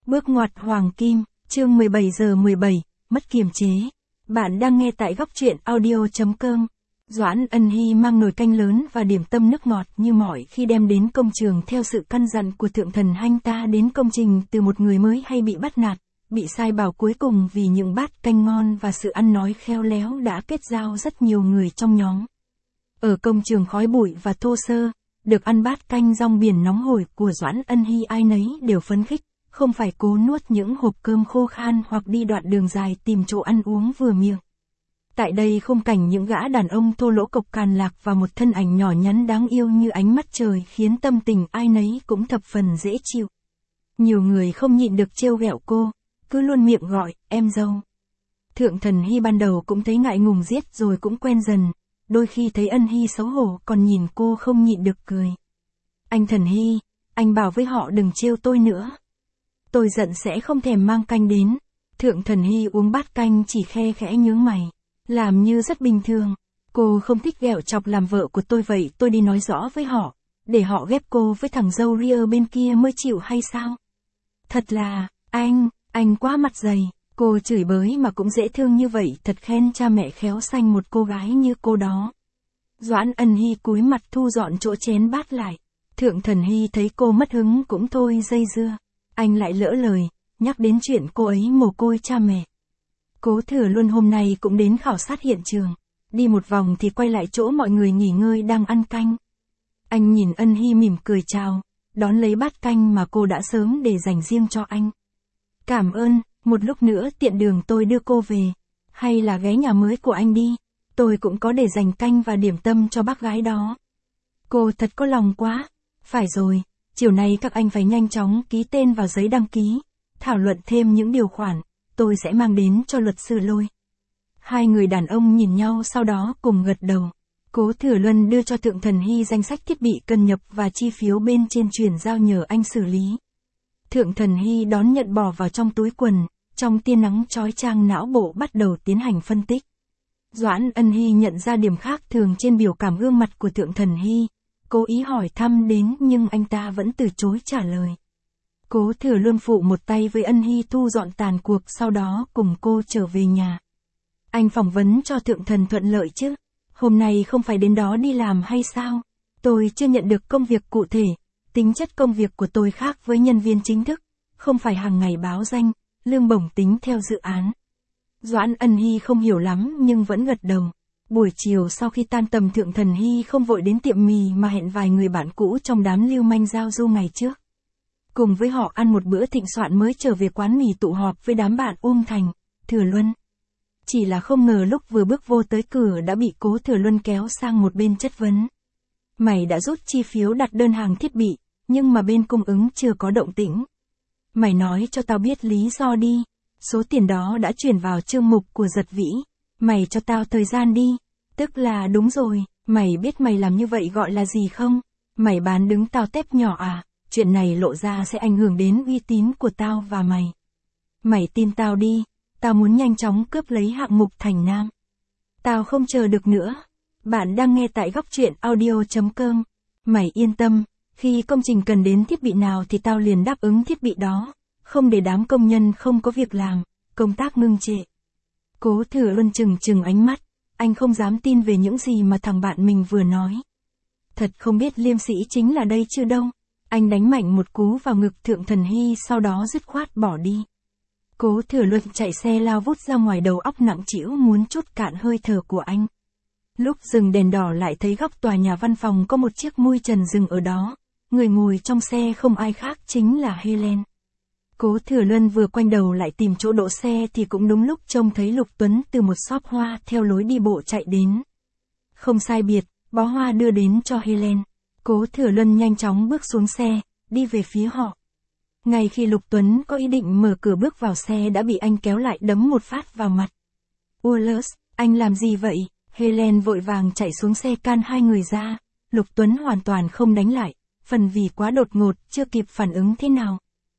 Bước ngoặt hoàng kim, chương 17 giờ 17, mất kiềm chế. Bạn đang nghe tại góc truyện audio.com. Doãn Ân Hy mang nồi canh lớn và điểm tâm nước ngọt như mọi khi đem đến công trường theo sự căn dặn của thượng thần Hanh ta đến công trình từ một người mới hay bị bắt nạt, bị sai bảo cuối cùng vì những bát canh ngon và sự ăn nói khéo léo đã kết giao rất nhiều người trong nhóm. Ở công trường khói bụi và thô sơ, được ăn bát canh rong biển nóng hổi của Doãn Ân Hy ai nấy đều phấn khích. Không phải cố nuốt những hộp cơm khô khan hoặc đi đoạn đường dài tìm chỗ ăn uống vừa miệng. Tại đây khung cảnh những gã đàn ông thô lỗ cộc càn lạc và một thân ảnh nhỏ nhắn đáng yêu như ánh mắt trời khiến tâm tình ai nấy cũng thập phần dễ chịu. Nhiều người không nhịn được trêu ghẹo cô, cứ luôn miệng gọi, em dâu. Thượng thần Hy ban đầu cũng thấy ngại ngùng giết rồi cũng quen dần, đôi khi thấy Ân Hy xấu hổ còn nhìn cô không nhịn được cười. Anh thần Hy, anh bảo với họ đừng trêu tôi nữa. Tôi giận sẽ không thèm mang canh đến. Thượng thần Hy uống bát canh chỉ khe khẽ nhướng mày. Làm như rất bình thường. Cô không thích ghẹo chọc làm vợ của tôi vậy tôi đi nói rõ với họ. Để họ ghép cô với thằng dâu ria bên kia mới chịu hay sao? Thật là, anh quá mặt dày. Cô chửi bới mà cũng dễ thương như vậy thật khen cha mẹ khéo sanh một cô gái như cô đó. Doãn Ân Hy cúi mặt thu dọn chỗ chén bát lại. Thượng thần Hy thấy cô mất hứng cũng thôi dây dưa. Anh lại lỡ lời, nhắc đến chuyện cô ấy mồ côi cha mẹ. Cố Thừa Luân hôm nay cũng đến khảo sát hiện trường. Đi một vòng thì quay lại chỗ mọi người nghỉ ngơi đang ăn canh. Anh nhìn Ân Hy mỉm cười chào, đón lấy bát canh mà cô đã sớm để dành riêng cho anh. Cảm ơn, một lúc nữa tiện đường tôi đưa cô về. Hay là ghé nhà mới của anh đi, tôi cũng có để dành canh và điểm tâm cho bác gái đó. Cô thật có lòng quá. Phải rồi. Chiều nay các anh phải nhanh chóng ký tên vào giấy đăng ký, thảo luận thêm những điều khoản, tôi sẽ mang đến cho luật sư Lôi. Hai người đàn ông nhìn nhau sau đó cùng gật đầu. Cố Thừa Luân đưa cho Thượng thần Hy danh sách thiết bị cần nhập và chi phiếu bên trên chuyển giao nhờ anh xử lý. Thượng thần Hy đón nhận bỏ vào trong túi quần, trong tia nắng chói chang não bộ bắt đầu tiến hành phân tích. Doãn Ân Hy nhận ra điểm khác thường trên biểu cảm gương mặt của Thượng thần Hy. Cố ý hỏi thăm đến nhưng anh ta vẫn từ chối trả lời. Cố Thừa Luân phụ một tay với Ân Hy thu dọn tàn cuộc sau đó cùng cô trở về nhà. Anh phỏng vấn cho thượng thần thuận lợi chứ? Hôm nay không phải đến đó đi làm hay sao? Tôi chưa nhận được công việc cụ thể. Tính chất công việc của tôi khác với nhân viên chính thức. Không phải hàng ngày báo danh, lương bổng tính theo dự án. Doãn Ân Hy không hiểu lắm nhưng vẫn gật đầu. Buổi chiều sau khi tan tầm Thượng thần Hy không vội đến tiệm mì mà hẹn vài người bạn cũ trong đám lưu manh giao du ngày trước. Cùng với họ ăn một bữa thịnh soạn mới trở về quán mì tụ họp với đám bạn Thành, Thừa Luân. Chỉ là không ngờ lúc vừa bước vô tới cửa đã bị Cố Thừa Luân kéo sang một bên chất vấn. Mày đã rút chi phiếu đặt đơn hàng thiết bị, nhưng mà bên cung ứng chưa có động tĩnh. Mày nói cho tao biết lý do đi, số tiền đó đã chuyển vào chương mục của Giật Vĩ. Mày cho tao thời gian đi. Tức là đúng rồi, mày biết mày làm như vậy gọi là gì không? Mày bán đứng tao tép nhỏ à? Chuyện này lộ ra sẽ ảnh hưởng đến uy tín của tao và mày. Mày tin tao đi, tao muốn nhanh chóng cướp lấy hạng mục Thành Nam. Tao không chờ được nữa. Bạn đang nghe tại góc truyện audio.com. Mày yên tâm, khi công trình cần đến thiết bị nào thì tao liền đáp ứng thiết bị đó. Không để đám công nhân không có việc làm, công tác ngưng trệ. Cố Thừa Luân trừng ánh mắt, anh không dám tin về những gì mà thằng bạn mình vừa nói. Thật không biết liêm sĩ chính là đây chứ đâu. Anh đánh mạnh một cú vào ngực Thượng thần Hy sau đó dứt khoát bỏ đi. Cố Thừa Luân chạy xe lao vút ra ngoài đầu óc nặng trĩu muốn trút cạn hơi thở của anh. Lúc dừng đèn đỏ lại thấy góc tòa nhà văn phòng có một chiếc mui trần dừng ở đó. Người ngồi trong xe không ai khác chính là Helen. Cố Thừa Luân vừa quay đầu lại tìm chỗ đỗ xe thì cũng đúng lúc trông thấy Lục Tuấn từ một shop hoa theo lối đi bộ chạy đến. Không sai biệt, bó hoa đưa đến cho Helen. Cố Thừa Luân nhanh chóng bước xuống xe, đi về phía họ. Ngay khi Lục Tuấn có ý định mở cửa bước vào xe đã bị anh kéo lại đấm một phát vào mặt. Ullus, anh làm gì vậy? Helen vội vàng chạy xuống xe can hai người ra. Lục Tuấn hoàn toàn không đánh lại, phần vì quá đột ngột, chưa kịp phản ứng thế nào.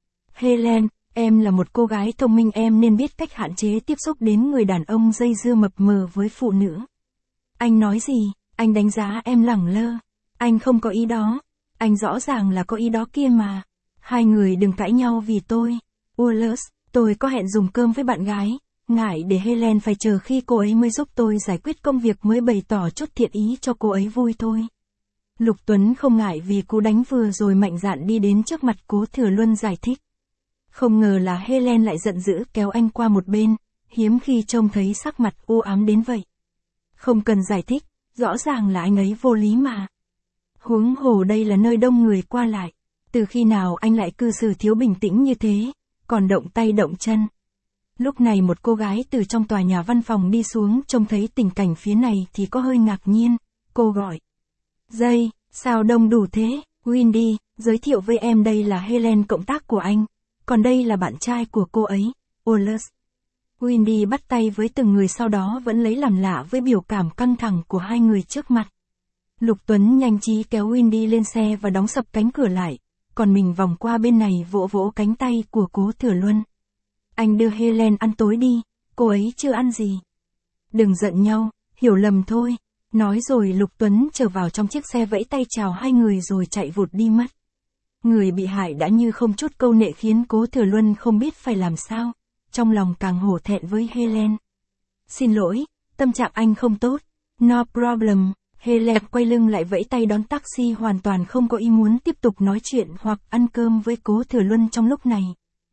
Helen, em là một cô gái thông minh em nên biết cách hạn chế tiếp xúc đến người đàn ông dây dưa mập mờ với phụ nữ. Anh nói gì? Anh đánh giá em lẳng lơ. Anh không có ý đó. Anh rõ ràng là có ý đó kia mà. Hai người đừng cãi nhau vì tôi. Wallace, tôi có hẹn dùng cơm với bạn gái, ngại để Helen phải chờ khi cô ấy mới giúp tôi giải quyết công việc mới bày tỏ chút thiện ý cho cô ấy vui thôi. Lục Tuấn không ngại vì cú đánh vừa rồi mạnh dạn đi đến trước mặt Cố Thừa Luân giải thích. Không ngờ là Helen lại giận dữ kéo anh qua một bên, hiếm khi trông thấy sắc mặt u ám đến vậy. Không cần giải thích, rõ ràng là anh ấy vô lý mà. Huống hồ đây là nơi đông người qua lại, từ khi nào anh lại cư xử thiếu bình tĩnh như thế, còn động tay động chân. Lúc này một cô gái từ trong tòa nhà văn phòng đi xuống trông thấy tình cảnh phía này thì có hơi ngạc nhiên, cô gọi. Dây, sao đông đủ thế, Windy, giới thiệu với em đây là Helen cộng tác của anh, còn đây là bạn trai của cô ấy, Wallace. Windy bắt tay với từng người sau đó vẫn lấy làm lạ với biểu cảm căng thẳng của hai người trước mặt. Lục Tuấn nhanh trí kéo Windy lên xe và đóng sập cánh cửa lại, còn mình vòng qua bên này vỗ vỗ cánh tay của Cố Thừa Luân. Anh đưa Helen ăn tối đi, cô ấy chưa ăn gì. Đừng giận nhau, hiểu lầm thôi. Nói rồi Lục Tuấn trở vào trong chiếc xe vẫy tay chào hai người rồi chạy vụt đi mất. Người bị hại đã như không chút câu nệ khiến Cố Thừa Luân không biết phải làm sao, trong lòng càng hổ thẹn với Helen. Xin lỗi, tâm trạng anh không tốt. No problem. Helen quay lưng lại vẫy tay đón taxi hoàn toàn không có ý muốn tiếp tục nói chuyện hoặc ăn cơm với Cố Thừa Luân trong lúc này.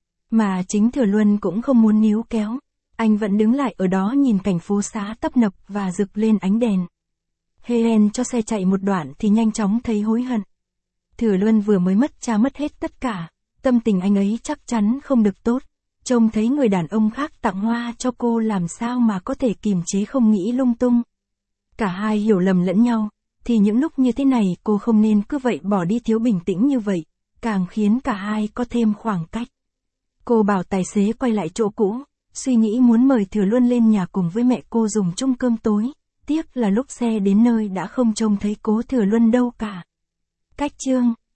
Mà chính Thừa Luân cũng không muốn níu kéo. Anh vẫn đứng lại ở đó nhìn cảnh phố xá tấp nập và rực lên ánh đèn. Helen cho xe chạy một đoạn thì nhanh chóng thấy hối hận. Thừa Luân vừa mới mất cha mất hết tất cả, tâm tình anh ấy chắc chắn không được tốt. Trông thấy người đàn ông khác tặng hoa cho cô làm sao mà có thể kìm chế không nghĩ lung tung. Cả hai hiểu lầm lẫn nhau, thì những lúc như thế này cô không nên cứ vậy bỏ đi thiếu bình tĩnh như vậy, càng khiến cả hai có thêm khoảng cách. Cô bảo tài xế quay lại chỗ cũ, suy nghĩ muốn mời Thừa Luân lên nhà cùng với mẹ cô dùng chung cơm tối, tiếc là lúc xe đến nơi đã không trông thấy Cố Thừa Luân đâu cả. Cách chương